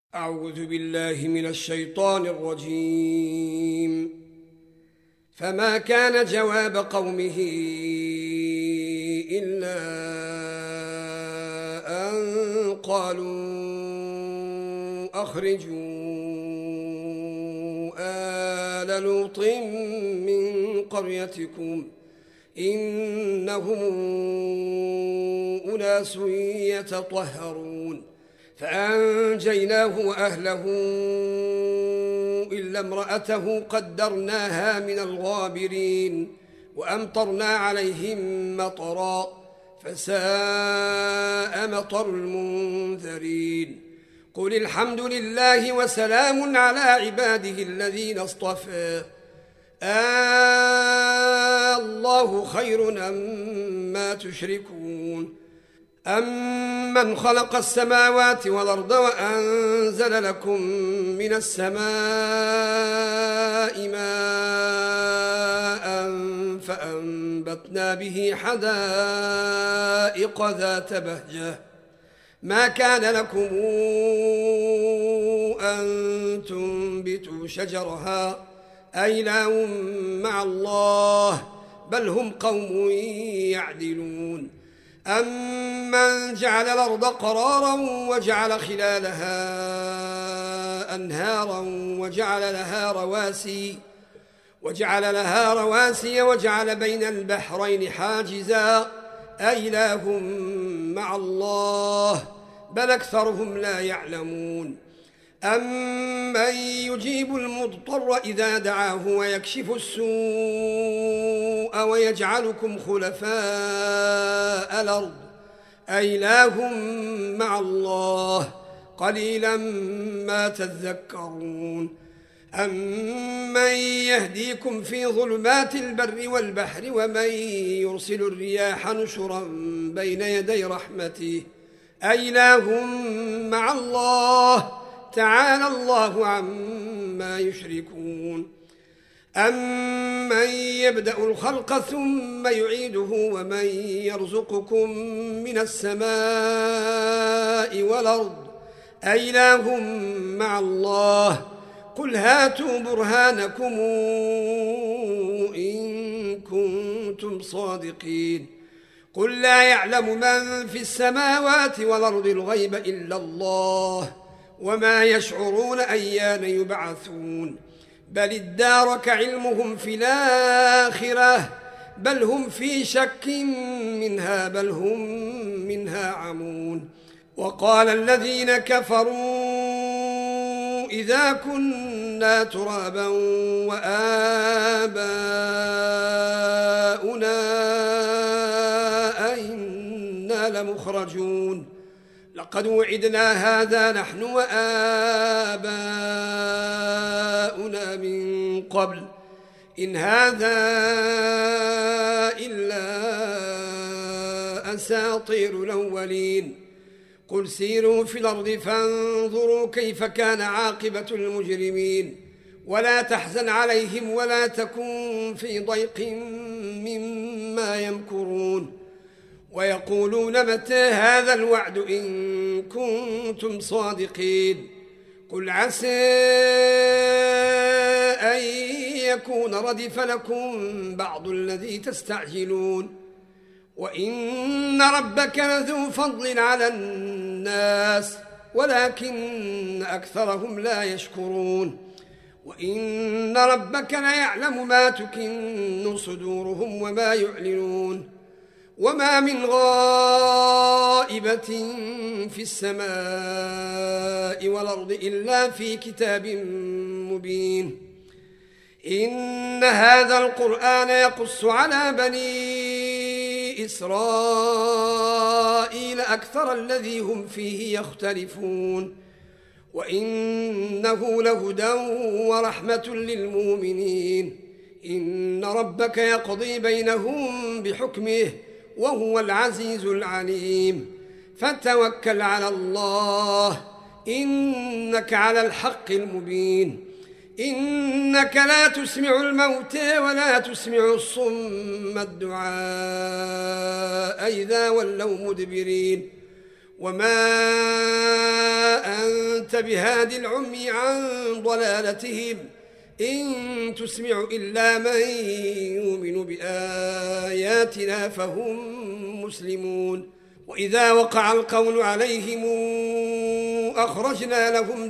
أعوذ بالله من الشيطان الرجيم. فما كان جواب قومه إلا أن قالوا أخرجوا آل لوط من قريتكم إنهم أناس يتطهرون فأنجيناه وأهله إلا امرأته قدرناها من الغابرين وأمطرنا عليهم مطرا فساء مطر المنذرين. قل الحمد لله وسلام على عباده الذين اصطفى الله خير أما تشركون أمن خلق السماوات والأرض وأنزل لكم من السماء ماء فأنبتنا به حدائق ذات بهجة ما كان لكم أن تنبتوا شجرها أإله مع الله بل هم قوم يعدلون. أمن جعل الأرض قرارا وجعل خلالها أنهارا وجعل لها رواسي وجعل بين البحرين حاجزا أإله مع الله بل أكثرهم لا يعلمون. أمن يجيب المضطر إذا دعاه ويكشف السوء ويجعلكم خلفاء الأرض أإله مع الله قليلا ما تذكرون. أمن يهديكم في ظلمات البر والبحر ومن يرسل الرياح نشرا بين يدي رحمته أإله مع الله تعالى الله عما يشركون. أمن يبدأ الخلق ثم يعيده ومن يرزقكم من السماء والأرض أإله مع الله قل هاتوا برهانكم إن كنتم صادقين. قل لا يعلم من في السماوات والأرض الغيب إلا الله وما يشعرون أيان يبعثون بل ادارك علمهم في الآخرة بل هم في شك منها بل هم منها عمون. وقال الذين كفروا إذا كنا ترابا وآباؤنا أئنا لمخرجون لقد وعدنا هذا نحن وآباؤنا من قبل إن هذا إلا أساطير الأولين. قل سيروا في الأرض فانظروا كيف كان عاقبة المجرمين ولا تحزن عليهم ولا تكن في ضيق مما يمكرون. ويقولون متى هذا الوعد إن كنتم صادقين. قل عسى أن يكون ردف لكم بعض الذي تستعجلون وإن ربك لذو فضل على الناس ولكن أكثرهم لا يشكرون. وإن ربك ليعلم ما تكن صدورهم وما يعلنون وما من غائبة في السماء والأرض إلا في كتاب مبين. إن هذا القرآن يقص على بني إسرائيل أكثر الذي هم فيه يختلفون وإنه لهدى ورحمة للمؤمنين. إن ربك يقضي بينهم بحكمه وهو العزيز العليم. فتوكل على الله إنك على الحق المبين. إنك لا تسمع الموتى ولا تسمع الصم الدعاء إذا ولوا مدبرين وما أنت بهاد العمي عن ضلالتهم إن تسمع إلا من يؤمن بآياتنا فهم مسلمون. وإذا وقع القول عليهم أخرجنا لهم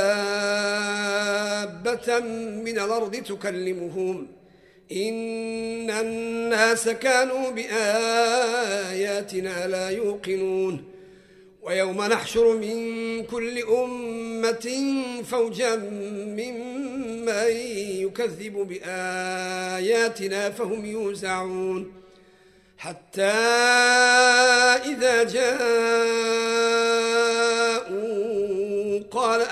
دابة من الأرض تكلمهم إن الناس كانوا بآياتنا لا يوقنون. ويوم نحشر من كل أمة فوجا ممن يكذب بآياتنا فهم يوزعون حتى إذا جاءوا قال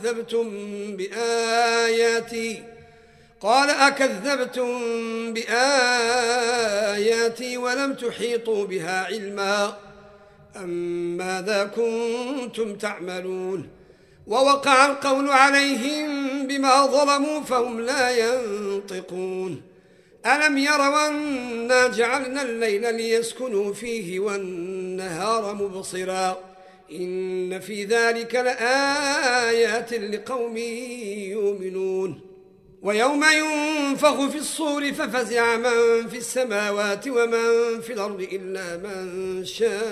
أكذبتم بآياتي ولم تحيطوا بها علما أم ماذا كنتم تعملون. ووقع القول عليهم بما ظلموا فهم لا ينطقون. ألم يروا أنا جعلنا الليل ليسكنوا فيه والنهار مبصرا إن في ذلك لآيات لقوم يؤمنون. ويوم ينفخ في الصور ففزع من في السماوات ومن في الأرض إلا من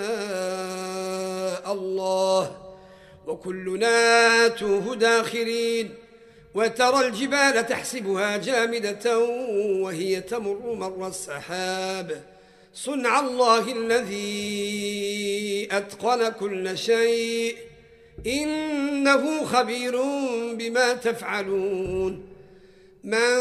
شاء الله وكلنا آتوه داخرين. وترى الجبال تحسبها جامدة وهي تمر مر السحاب صنع الله الذي أتقن كل شيء إنه خبير بما تفعلون. من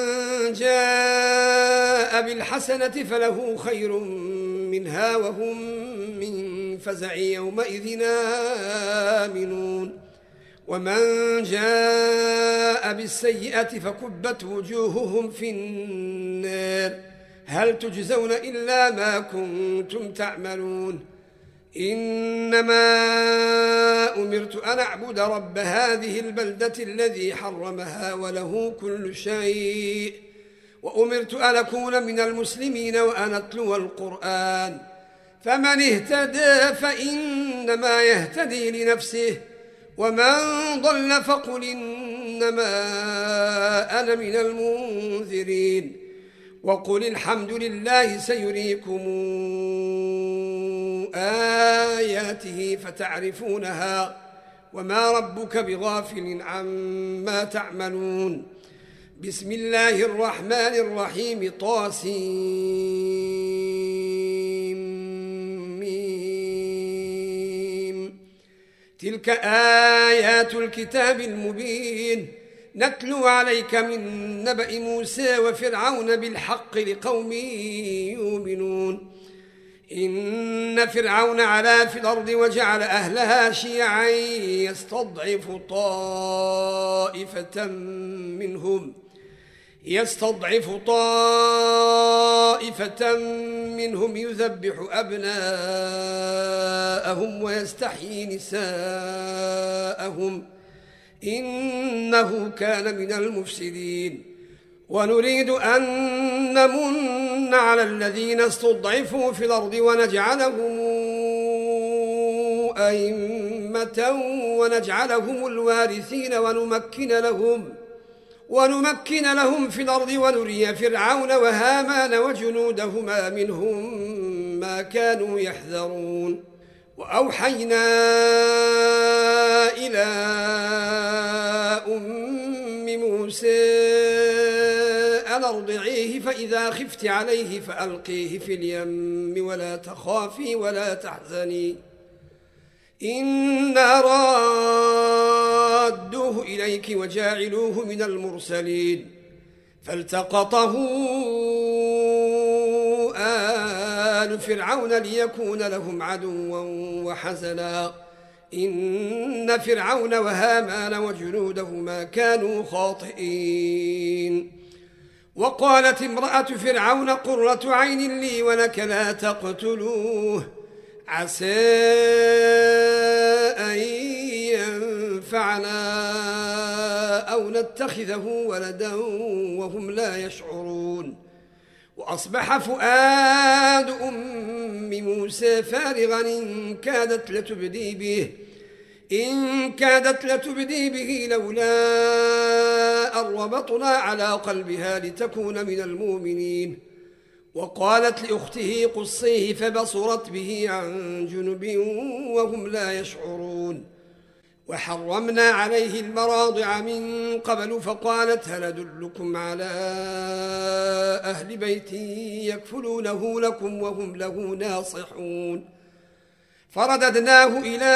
جاء بالحسنة فله خير منها وهم من فزع يومئذ آمنون. ومن جاء بالسيئة فكبت وجوههم في النار هل تجزون إلا ما كنتم تعملون. إنما أمرت أن أعبد رب هذه البلدة الذي حرمها وله كل شيء وأمرت أن أكون من المسلمين وأن أتلو القرآن فمن اهتدى فإنما يهتدي لنفسه ومن ضل فقل إنما أنا من المنذرين. وقل الحمد لله سيريكم آياته فتعرفونها وما ربك بغافل عما تعملون. بسم الله الرحمن الرحيم طاسيم تلك آيات الكتاب المبين نتلو عليك من نبأ موسى وفرعون بالحق لقوم يؤمنون. إن فرعون علا في الأرض وجعل أهلها شيعا يستضعف طائفة منهم يذبح أبناءهم ويستحيي نساءهم إنه كان من المفسدين. ونريد أن نمن على الذين استضعفوا في الأرض ونجعلهم أئمة ونجعلهم الوارثين ونمكن لهم في الأرض ونري فرعون وهامان وجنودهما منهم ما كانوا يحذرون. وأوحينا إلى أم موسى أن أرضعيه فإذا خفت عليه فألقيه في اليم ولا تخافي ولا تحزني إنا رادوه إليك وجاعلوه من المرسلين. فالتقطه آل فرعون ليكون لهم عدوا وحزنا إن فرعون وهامان وجنودهما كانوا خاطئين. وقالت امرأة فرعون قرة عين لي ولك لا تقتلوه عسى أن ينفعنا أو نتخذه ولدا وهم لا يشعرون. وأصبح فؤاد موسى فارغا إن كادت لتبدي به لولا أن ربطنا على قلبها لتكون من المؤمنين. وقالت لأخته قصيه فبصرت به عن جنب وهم لا يشعرون. وحرمنا عليه المراضع من قبل فقالت هل أدلكم على أهل بيت يكفلونه لكم وهم له ناصحون. فرددناه إلى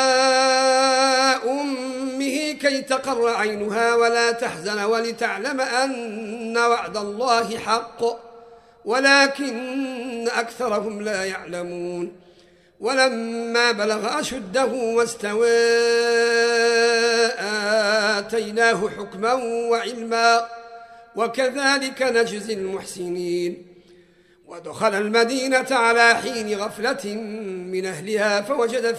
أمه كي تقر عينها ولا تحزن ولتعلم أن وعد الله حق ولكن أكثرهم لا يعلمون. ولما بلغ أشده واستوى آتيناه حكما وعلما وكذلك نجزي المحسنين. ودخل المدينة على حين غفلة من أهلها فوجد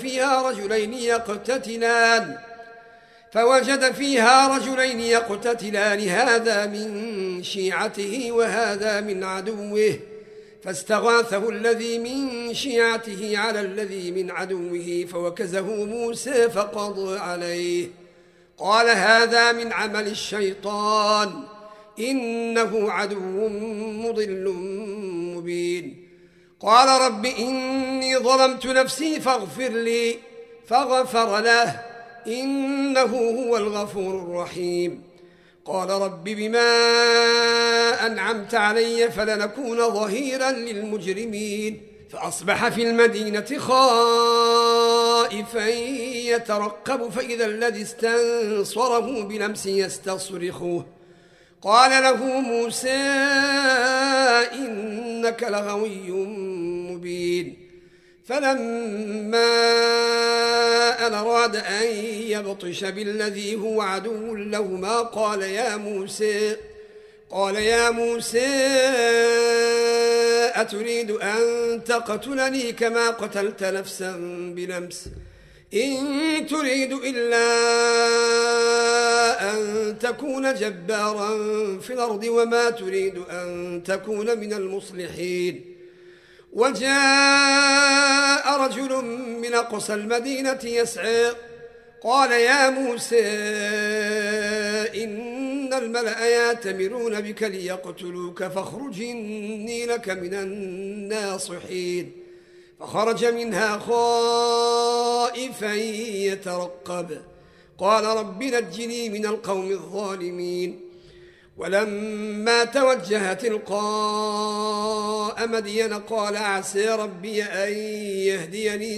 فيها رجلين يقتتلان هذا من شيعته وهذا من عدوه فاستغاثه الذي من شيعته على الذي من عدوه فوكزه موسى فقضى عليه. قال هذا من عمل الشيطان إنه عدو مضل مبين. قال رب إني ظلمت نفسي فاغفر لي فغفر له إنه هو الغفور الرحيم. قال رب بما أنعمت علي فلنكون ظهيرا للمجرمين. فأصبح في المدينة خائفا يترقب فإذا الذي استنصره بلمس يستصرخه. قال له موسى إنك لغوي مبين. فلما أن أراد أن يبطش بالذي هو عدو لهما قال يا موسى أتريد أن تقتلني كما قتلت نفسا بنفس إن تريد إلا أن تكون جبارا في الأرض وما تريد أن تكون من المصلحين. وجاء رجل من أقصى المدينة يسعى قال يا موسى إن الملأ يأتمرون بك ليقتلوك فاخرج إني لك من الناصحين. فخرج منها خائفا يترقب قال رب نجني من القوم الظالمين. ولما توجه تلقاء مدين قال عسى ربي أن يهديني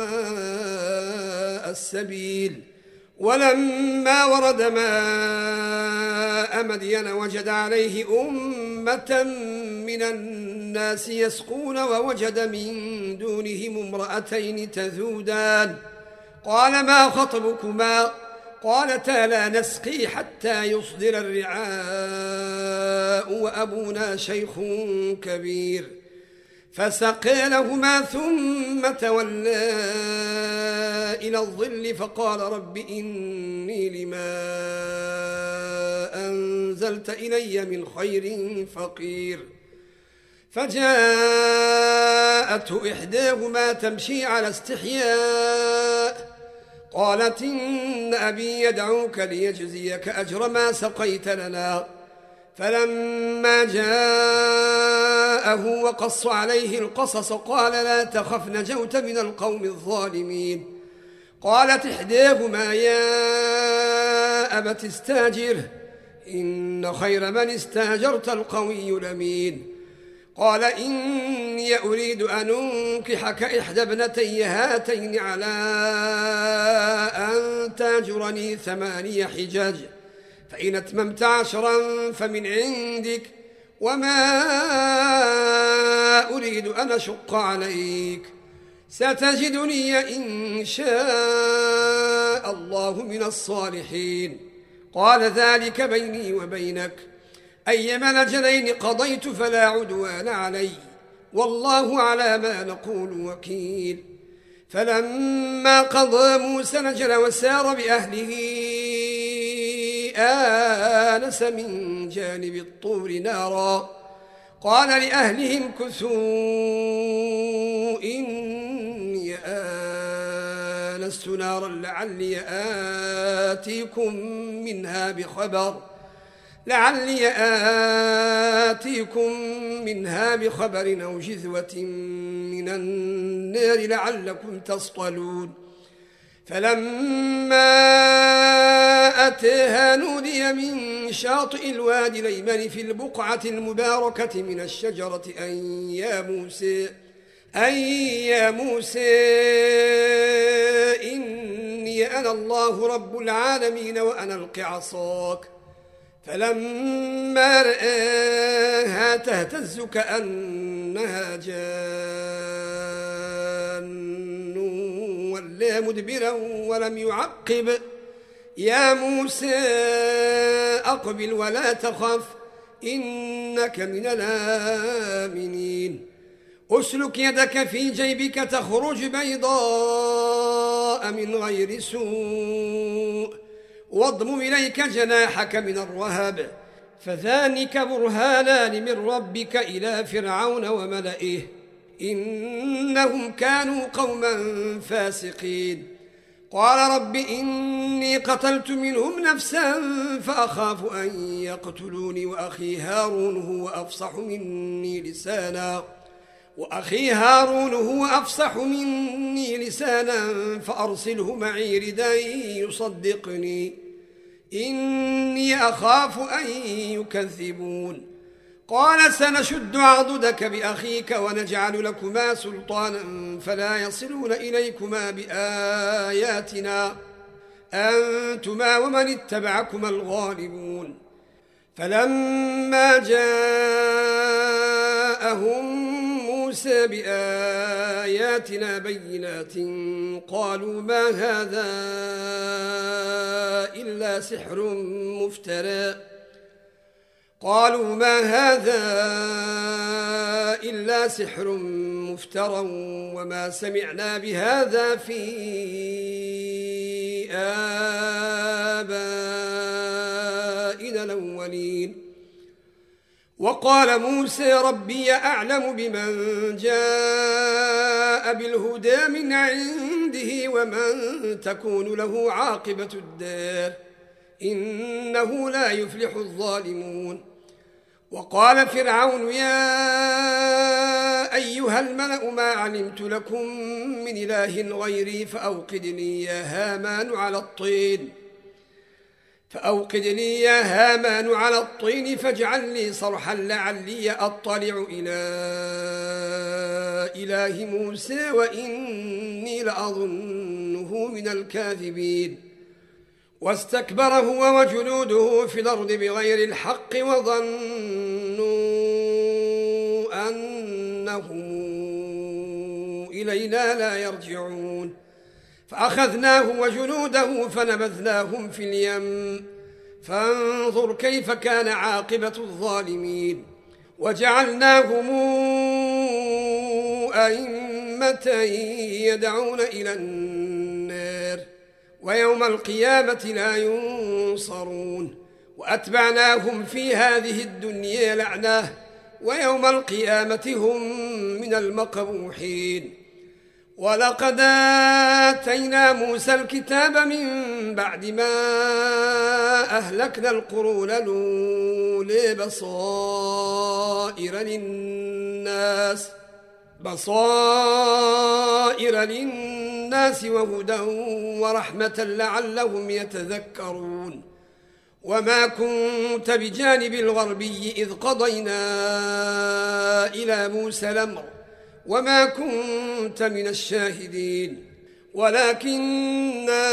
سواء السبيل. ولما ورد ماء مدين وجد عليه أمة من الناس يسقون ووجد من دونهم امرأتين تذودان قال ما خطبكما قالتا لا نسقي حتى يصدر الرعاء وأبونا شيخ كبير. فسقى لهما ثم تولى إلى الظل فقال رب إني لما أنزلت إلي من خير فقير. فجاءته إحداهما تمشي على استحياء قالت إن أبي يدعوك ليجزيك أجر ما سقيت لنا. فلما جاءه وقص عليه القصص قال لا تخف نجوت من القوم الظالمين. قالت إحداهما يا أبت استاجره إن خير من استاجرت القوي الأمين. قال إني أريد أن أنكحك إحدى ابنتي هاتين على أن تاجرني 8 حجاج فإن أتممت 10 فمن عندك وما أريد أن أشق عليك ستجدني إن شاء الله من الصالحين. قال ذلك بيني وبينك أيما الأجلين قضيت فلا عدوان علي والله على ما نقول وكيل. فلما قضى موسى الأجل وسار بأهله آنس من جانب الطور نارا قال لأهلهم امكثوا إني آنست نارا لعلي آتيكم منها بخبر أو جذوة من النار لعلكم تصطلون فلما أتاها نودي من شاطئ الوادي الأيمن في البقعة المباركة من الشجرة أن يا موسى إني أنا الله رب العالمين وأن ألق عصاك فلما رآها تهتز كأنها جان ولا مدبرا ولم يعقب يا موسى أقبل ولا تخف إنك من الآمنين أسلك يدك في جيبك تخرج بيضاء من غير سوء واضم إليك جناحك من الرهب فذلك برهانان من ربك إلى فرعون وملئه إنهم كانوا قوما فاسقين قال رب إني قتلت منهم نفسا فأخاف أن يقتلوني وأخي هارون هو أفصح مني لسانا فأرسله معي ردا يصدقني إني أخاف أن يكذبون قال سنشد عضدك بأخيك ونجعل لكما سلطانا فلا يصلون إليكما بآياتنا أنتما ومن اتبعكما الغالبون فلما جاءهم موسى بآياتنا بينات قالوا ما هذا إلا سحر مفترى وما سمعنا بهذا في آبائنا الأولين وقال موسى ربي أعلم بمن جاء بالهدى من عنده ومن تكون له عاقبة الدار إنه لا يفلح الظالمون وقال فرعون يا أيها الملأ ما علمت لكم من إله غيري فأوقد لي يا هامان على الطين فاجعل لي صرحا لعلي أطلع إلى إله موسى وإني لأظنه من الكاذبين واستكبر هو وجنوده في الأرض بغير الحق وظنوا أنهم إلينا لا يرجعون فأخذناه وجنوده فنبذناهم في اليم فانظر كيف كان عاقبة الظالمين وجعلناهم أئمة يدعون إلى النار ويوم القيامة لا ينصرون وأتبعناهم في هذه الدنيا لعنة ويوم القيامة هم من المقبوحين ولقد آتينا موسى الكتاب من بعد ما أهلكنا القرون الأولى بصائر للناس وهدى ورحمة لعلهم يتذكرون وما كنت بجانب الغربي إذ قضينا إلى موسى الأمر وما كنت من الشاهدين ولكننا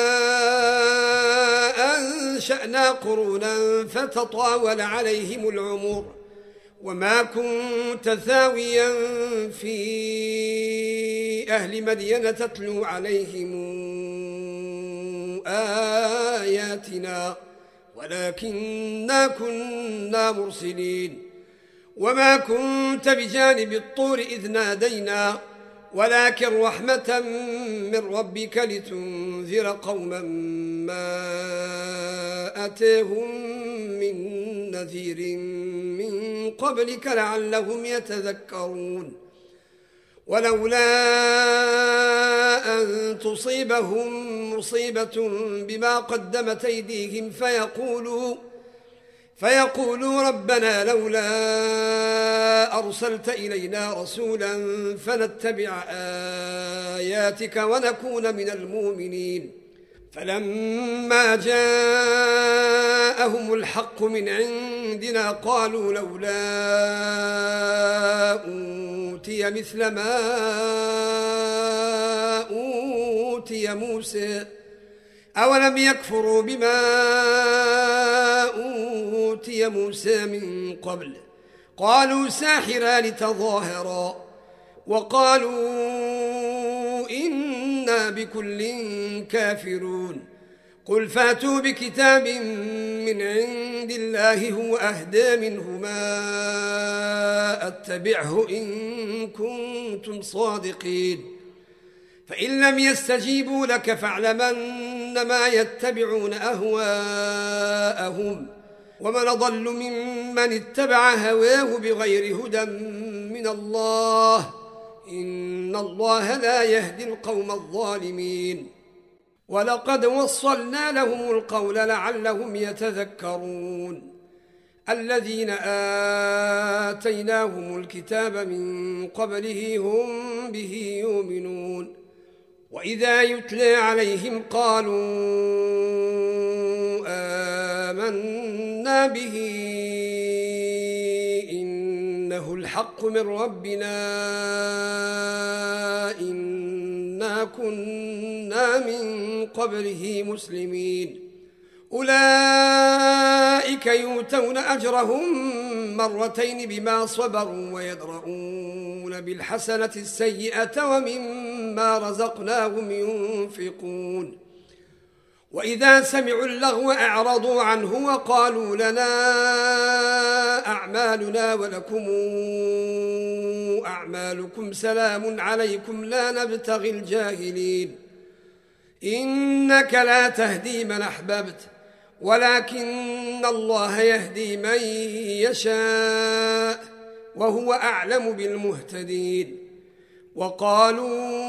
أنشأنا قرونا فتطاول عليهم العمر وما كنت ثاويا في أهل مدين تتلو عليهم آياتنا ولكننا كنا مرسلين وما كنت بجانب الطور إذ نادينا ولكن رحمة من ربك لتنذر قوما ما أتاهم من نذير من قبلك لعلهم يتذكرون ولولا أن تصيبهم مصيبة بما قدمت أيديهم فيقولوا ربنا لولا أرسلت إلينا رسولا فنتبع آياتك ونكون من المؤمنين فلما جاءهم الحق من عندنا قالوا لولا أوتي مثل ما أوتي موسى أولم يكفروا بما أوتي موسى من قبل قالوا ساحران تظاهرا وقالوا إنا بكل كافرون قل فاتوا بكتاب من عند الله هو أهدى منهما أتبعه إن كنتم صادقين فإن لم يستجيبوا لك فاعلم أنما يتبعون أهواءهم ومن أضل ممن اتبع هواه بغير هدى من الله إن الله لا يهدي القوم الظالمين ولقد وصلنا لهم القول لعلهم يتذكرون الذين آتيناهم الكتاب من قبله هم به يؤمنون وإذا يتلى عليهم قالوا آمنا به إنه الحق من ربنا إنا كنا من قبله مسلمين أولئك يؤتون أجرهم مرتين بما صبروا ويدرؤون بالحسنة السيئة ومما رزقناهم ينفقون وإذا سمعوا اللغو أعرضوا عنه وقالوا لنا أعمالنا ولكم أعمالكم سلام عليكم لا نبتغي الجاهلين إنك لا تهدي من أحببت ولكن الله يهدي من يشاء وهو أعلم بالمهتدين وقالوا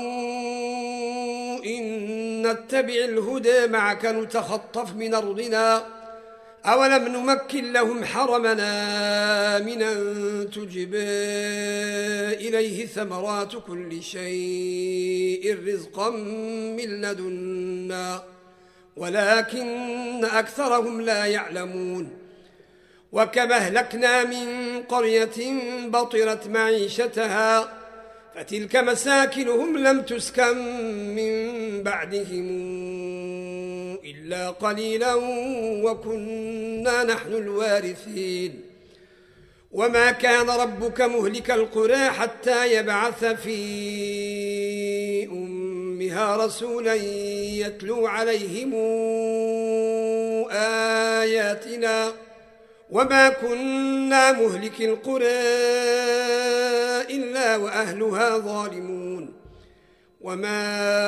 إن نتبع الهدى معك نتخطف من أرضنا أولم نمكن لهم حرمنا آمنا تجبى إليه ثمرات كل شيء رزقا من لدنا ولكن أكثرهم لا يعلمون وكما أهلكنا من قرية بطرت معيشتها فتلك مساكنهم لم تسكن من بعدهم إلا قليلا وكنا نحن الوارثين وما كان ربك مهلك القرى حتى يبعث في أمها رسولا يتلو عليهم آياتنا وما كنا مهلك القرى إلا وأهلها ظالمون وما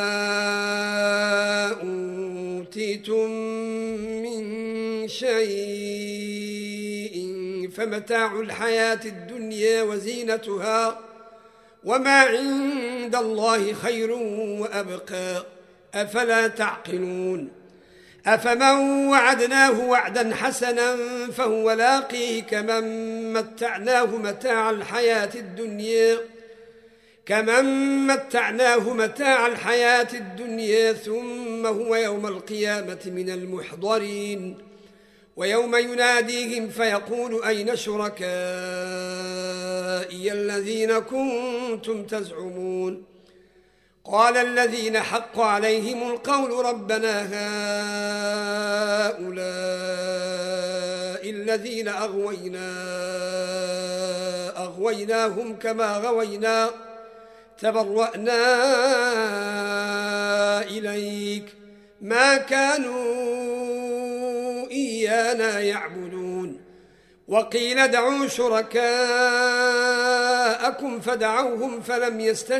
أوتيتم من شيء فمتاع الحياة الدنيا وزينتها وما عند الله خير وأبقى أفلا تعقلون أفمن وعدناه وعدا حسنا فهو لاقيه كمن متعناه متاع الحياة الدنيا ثم هو يوم القيامة من المحضرين ويوم يناديهم فيقول أين شركائي الذين كنتم تزعمون قال الذين حق عليهم القول ربنا هؤلاء الذين أغويناهم كما غوينا تبرأنا إليك ما كانوا إيانا يعبدون وقيل ادعوا شركاءكم فدعوهم فلم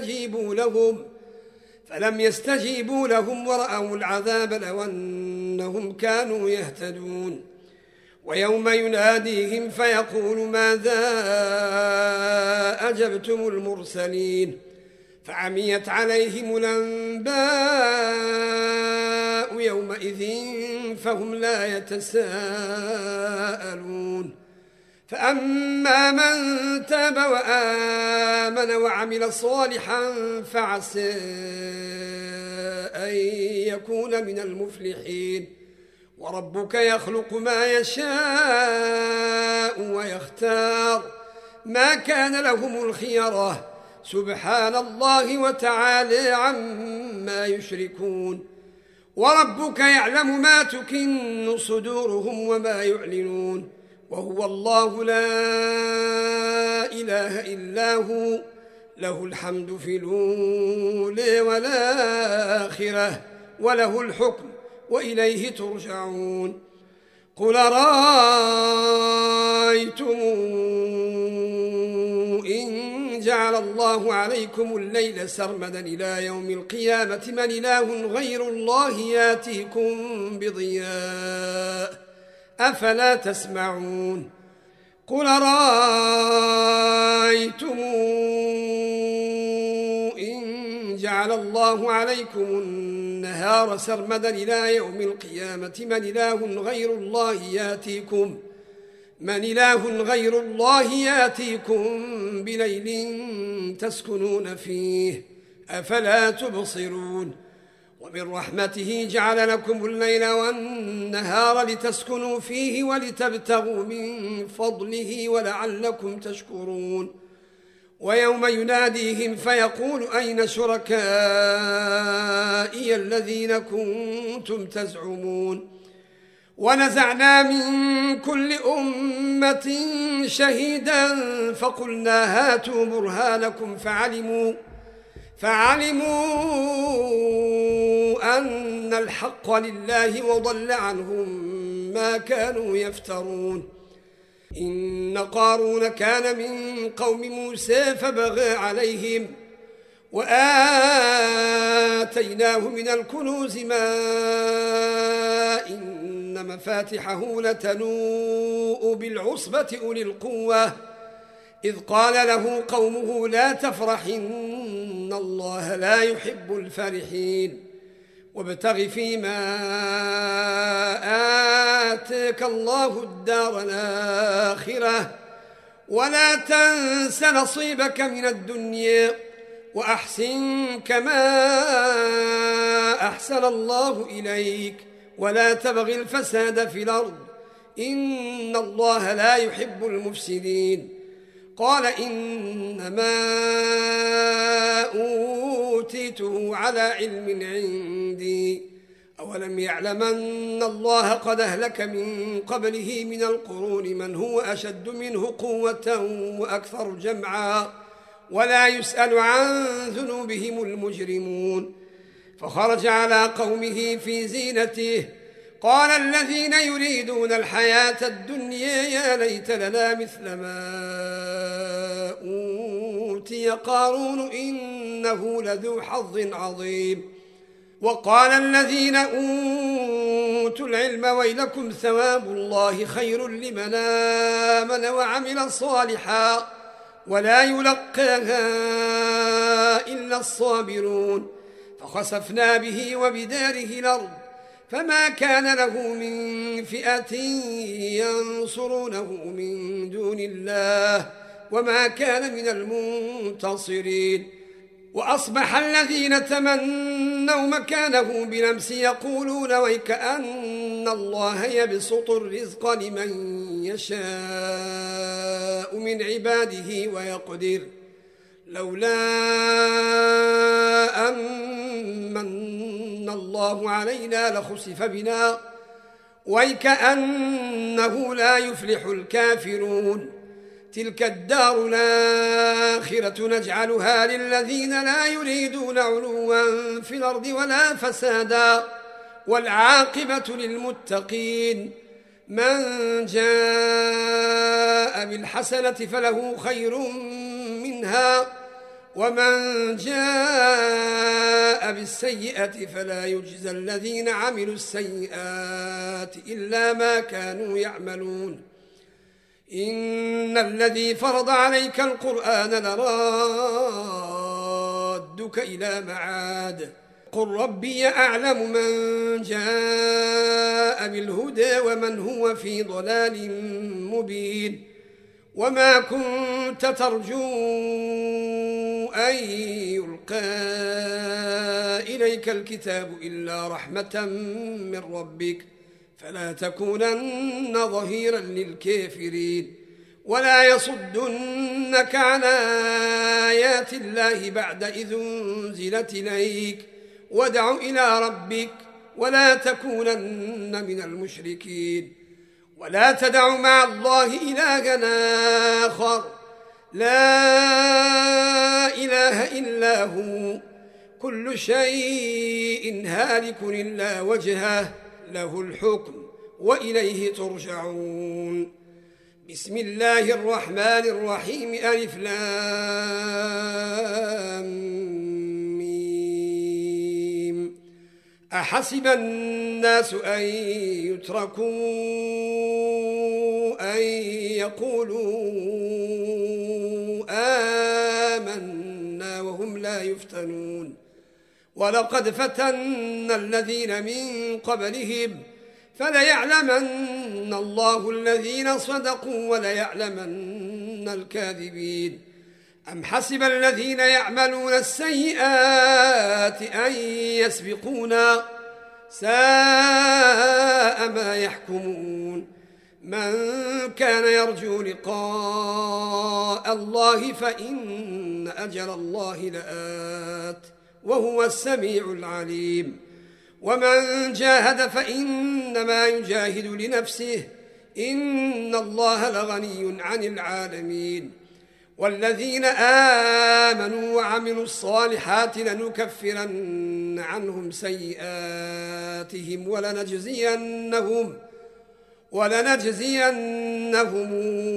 يستجيبوا لهم ورأوا العذاب لو أنهم كانوا يهتدون ويوم يناديهم فيقول ماذا أجبتم المرسلين فعميت عليهم الأنباء يومئذ فهم لا يتساءلون فأما من تاب وآمن وعمل صالحا فعسى أن يكون من المفلحين وربك يخلق ما يشاء ويختار ما كان لهم الخيرة سبحان الله وتعالى عما يشركون وربك يعلم ما تكن صدورهم وما يعلنون وهو الله لا إله إلا هو له الحمد في الأولى والآخرة وله الحكم وإليه ترجعون قل رأيتم إن جعل الله عليكم الليل سرمدا إلى يوم القيامة من إله غير الله ياتيكم بضياء أفلا تسمعون قل رأيتم إن جعل الله عليكم النهار سرمدا إلى يوم القيامة من إله غير الله ياتيكم بليل تسكنون فيه أفلا تبصرون ومن رحمته جعل لكم الليل والنهار لتسكنوا فيه ولتبتغوا من فضله ولعلكم تشكرون ويوم يناديهم فيقول أين شركائي الذين كنتم تزعمون ونزعنا من كل أمة شهيدا فقلنا هاتوا برهانكم فعلموا أن الحق لله وضل عنهم ما كانوا يفترون إن قارون كان من قوم موسى فبغى عليهم وآتيناه من الكنوز ما إن مفاتحه لتنوء بالعصبة أولي القوة إذ قال له قومه لا تفرح إن الله لا يحب الفرحين وابتغ فيما آتاك الله الدار الآخرة ولا تنس نصيبك من الدنيا وأحسن كما أحسن الله إليك ولا تبغ الفساد في الأرض إن الله لا يحب المفسدين قال إنما أوتيته على علم عندي أولم يعلم أن الله قد أهلك من قبله من القرون من هو أشد منه قوة وأكثر جمعا ولا يسأل عن ذنوبهم المجرمون فخرج على قومه في زينته قال الذين يريدون الحياة الدنيا يا ليت لنا مثل ما أوتي قارون إنه لذو حظ عظيم وقال الذين أوتوا العلم ويلكم ثواب الله خير لمن آمن وعمل صالحا ولا يلقاها إلا الصابرون فخسفنا به وبداره الأرض فما كان له من فئة ينصرونه من دون الله وما كان من المنتصرين وأصبح الذين تمنوا مكانه بالأمس يقولون ويكأن الله يبسط الرزق لمن يشاء من عباده ويقدر لولا أمن الله علينا لخسف بنا ويكأنه لا يفلح الكافرون تلك الدار الآخرة نجعلها للذين لا يريدون علوا في الأرض ولا فسادا والعاقبة للمتقين من جاء بالحسنة فله خير منها ومن جاء بالسيئة فلا يجزى الذين عملوا السيئات إلا ما كانوا يعملون. إن الذي فرض عليك القرآن لرادك إلى معاد قل ربي أعلم من جاء بالهدى ومن هو في ضلال مبين. وما كنت ترجو أن يلقى إليك الكتاب إلا رحمة من ربك فلا تكونن ظهيرا للكافرين. ولا يصدنك عن آيات الله بعد إذ أنزلت إليك وادع إلى ربك ولا تكونن من المشركين. ولا تدع مع الله إلها آخر لا إله إلا هو كل شيء هالك إلا وجهه له الحكم وإليه ترجعون. بسم الله الرحمن الرحيم ألف لام ميم. أحسب الناس أن يتركوا أن يقولوا آمنا وهم لا يفتنون. ولقد فتنا الذين من قبلهم فليعلمن الله الذين صدقوا وليعلمن الكاذبين. أم حسب الذين يعملون السيئات أن يسبقونا ساء ما يحكمون. من كان يرجو لقاء الله فإن أجل الله لآت وهو السميع العليم. ومن جاهد فإنما يجاهد لنفسه إن الله لغني عن العالمين. والذين آمنوا وعملوا الصالحات لنكفرن عنهم سيئاتهم ولنجزينهم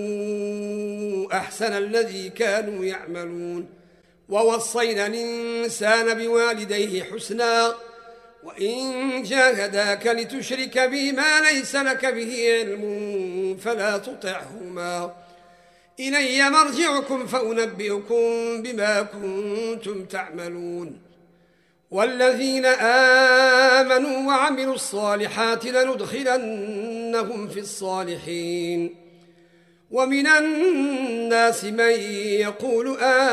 أحسن الذي كانوا يعملون. ووصينا الإنسان بوالديه حسنا وإن جاهداك لتشرك به ما ليس لك به علم فلا تطعهما إلي مرجعكم فأنبئكم بما كنتم تعملون. والذين آمنوا وعملوا الصالحات لندخلنهم في الصالحين. ومن الناس من يقول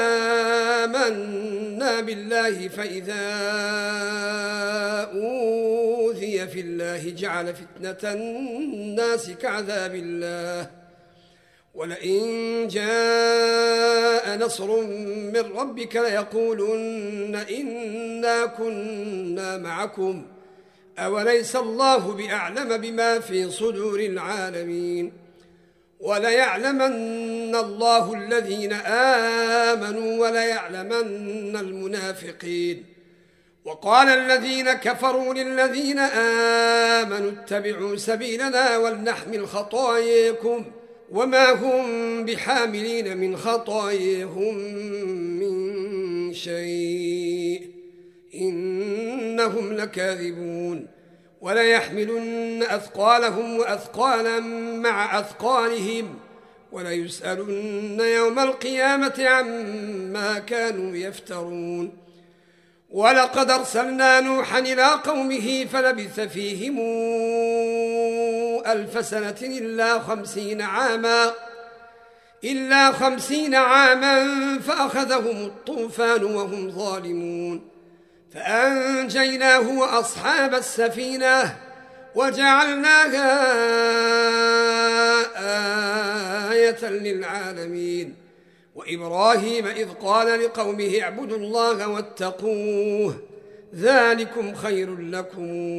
آمنا بالله فإذا أوذي في الله جعل فتنة الناس كعذاب الله ولئن جاء نصر من ربك ليقولن إنا كنا معكم أوليس الله بأعلم بما في صدور العالمين. وليعلمن الله الذين آمنوا وليعلمن المنافقين. وقال الذين كفروا للذين آمنوا اتبعوا سبيلنا ولنحمل خطاياكم وما هم بحاملين من خطاياهم من شيء إنهم لكاذبون. وليحملن أثقالهم وأثقالا مع أثقالهم وليسألن يوم القيامة عما كانوا يفترون. ولقد أرسلنا نوحا إلى قومه فلبث فيهم 1000 سنة إلا 50 عاما فأخذهم الطوفان وهم ظالمون فأنجيناه وأصحاب السفينة وجعلناها آية للعالمين. وإبراهيم إذ قال لقومه اعبدوا الله واتقوه ذلكم خير لكم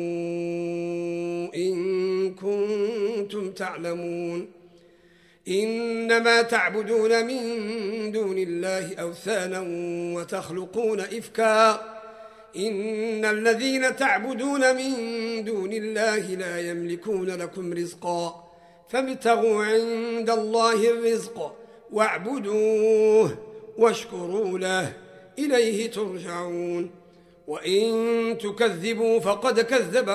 إن كنتم تعلمون. إنما تعبدون من دون الله أوثانا وتخلقون إفكا إن الذين تعبدون من دون الله لا يملكون لكم رزقا فابتغوا عند الله الرزق واعبدوه واشكروا له إليه ترجعون وإن تكذبوا فقد كذب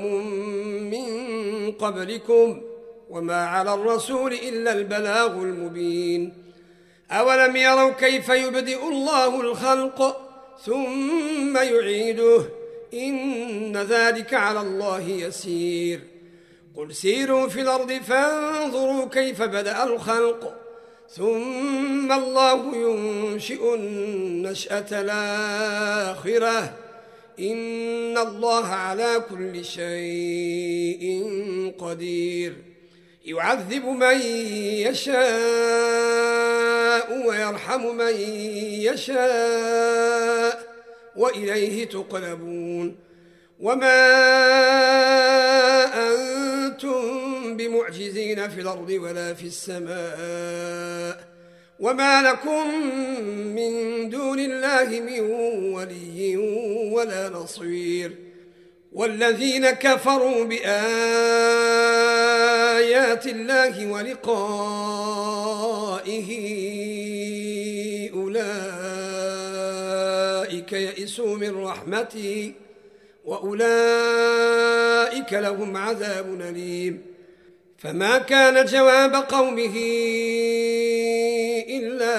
من قبلكم وما على الرسول إلا البلاغ المبين أولم يروا كيف يبدئ الله الخلق ثم يعيده إن ذلك على الله يسير قل سيروا في الأرض فانظروا كيف بدأ الخلق ثم الله ينشئ النشأة الآخرة إن الله على كل شيء قدير يعذب من يشاء ويرحم من يشاء وإليه تقلبون وما أنتم بمعجزين في الأرض ولا في السماء وما لكم من دون الله من ولي ولا نصير والذين كفروا بآيات الله ولقائه أولئك يئسوا من رحمتي وأولئك لهم عذاب أليم فما كان جواب قومه إلا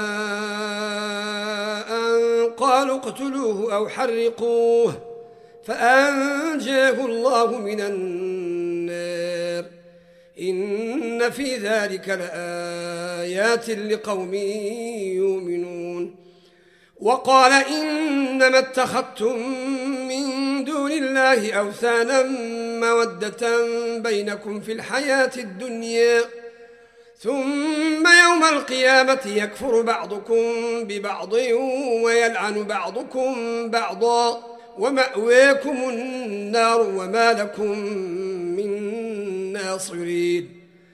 أن قالوا اقتلوه أو حرقوه فأنجاه الله من النار إن في ذلك لآيات لقوم يؤمنون وقال إنما اتخذتم من دون الله أوثانا مودة بينكم في الحياة الدنيا ثم يوم القيامة يكفر بعضكم ببعض ويلعن بعضكم بعضا ومأواكم النار وما لكم من ناصرين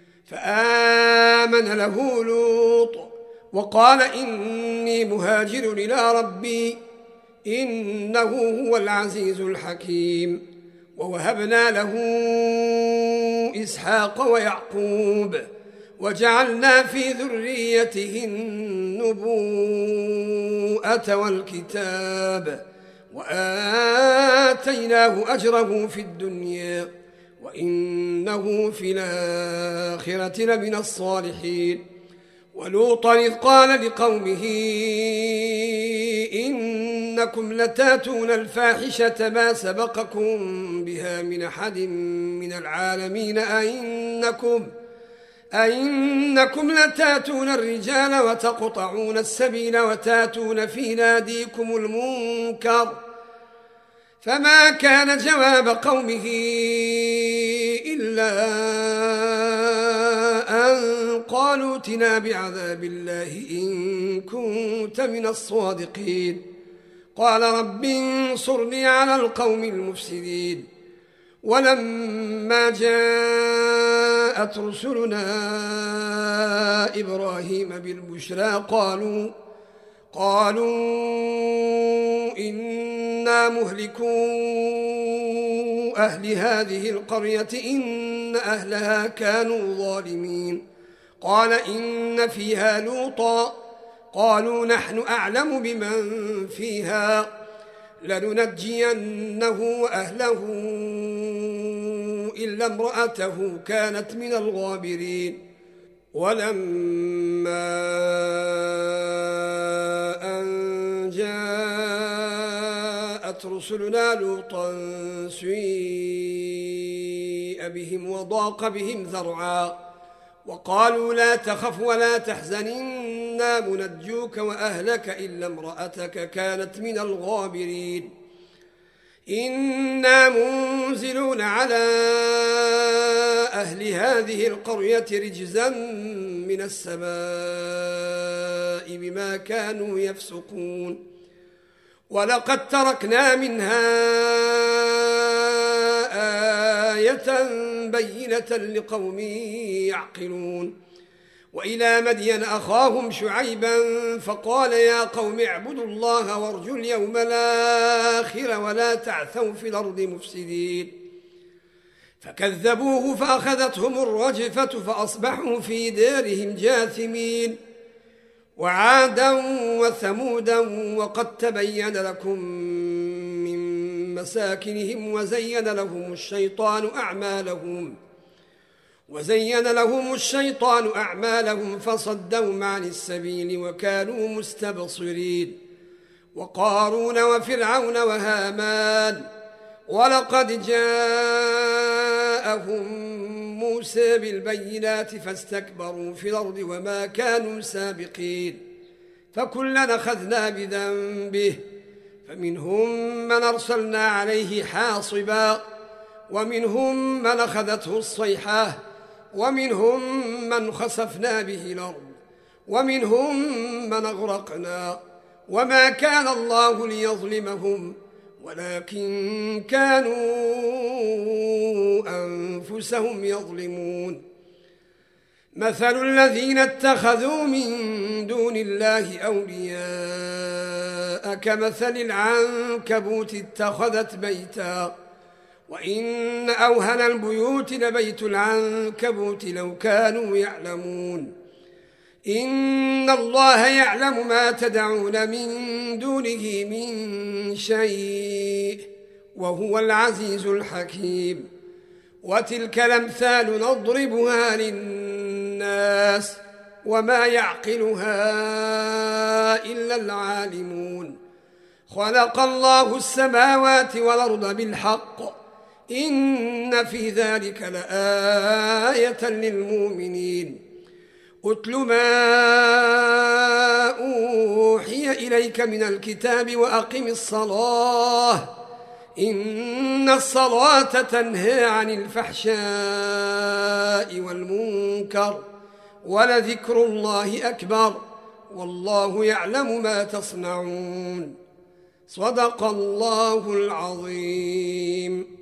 فآمن له لوط وقال إني مهاجر إلى ربي إنه هو العزيز الحكيم ووهبنا له إسحاق ويعقوب وجعلنا في ذريته النبوءة والكتاب وآتيناه أجره في الدنيا وإنه في الآخرة لمن الصالحين ولوطا إذ قال لقومه إنكم لتاتون الفاحشة ما سبقكم بها من أحد من العالمين أئنكم لتاتون الرجال وتقطعون السبيل وتاتون في ناديكم المنكر فما كان جواب قومه إلا أن قالوا ائتنا بعذاب الله إن كنت من الصادقين قال رب انصرني على القوم المفسدين ولما جاءت رسلنا إبراهيم بالبشرى قالوا إنا مهلكو أهل هذه القرية إن أهلها كانوا ظالمين قال إن فيها لوطا قالوا نحن أعلم بمن فيها لننجينه وأهله إلا امرأته كانت من الغابرين ولما أن جاءت رسلنا لوطا سيء بهم وضاق بهم ذرعا وقالوا لا تخف ولا تحزن إنا منجوك وأهلك إلا امرأتك كانت من الغابرين إنا منزلون على أهل هذه القرية رجزا من السماء بما كانوا يفسقون ولقد تركنا منها آية بينة لقوم يعقلون وإلى مدين أخاهم شعيبا فقال يا قوم اعبدوا الله وارجوا اليوم الآخر ولا تعثوا في الأرض مفسدين فكذبوه فأخذتهم الرجفة فأصبحوا في دارهم جاثمين وعادا وثمودا وقد تبين لكم من مساكنهم وزين لهم الشيطان أعمالهم فصدهم عن السبيل وكانوا مستبصرين وقارون وفرعون وهامان ولقد جاءهم موسى بالبينات فاستكبروا في الأرض وما كانوا سابقين فكلا أخذنا بذنبه فمنهم من أرسلنا عليه حاصبا ومنهم من أخذته الصيحة ومنهم من خسفنا به الأرض ومنهم من أغرقنا وما كان الله ليظلمهم ولكن كانوا أنفسهم يظلمون مثل الذين اتخذوا من دون الله أولياء كمثل العنكبوت اتخذت بيتا وإن أوهن البيوت لبيت العنكبوت لو كانوا يعلمون إن الله يعلم ما تدعون من دونه من شيء وهو العزيز الحكيم وتلك الأمثال نضربها للناس وما يعقلها إلا العالمون خلق الله السماوات والأرض بالحق إن في ذلك لآية للمؤمنين أتل ما أوحي إليك من الكتاب وأقم الصلاة إن الصلاة تنهى عن الفحشاء والمنكر ولذكر الله أكبر والله يعلم ما تصنعون صدق الله العظيم.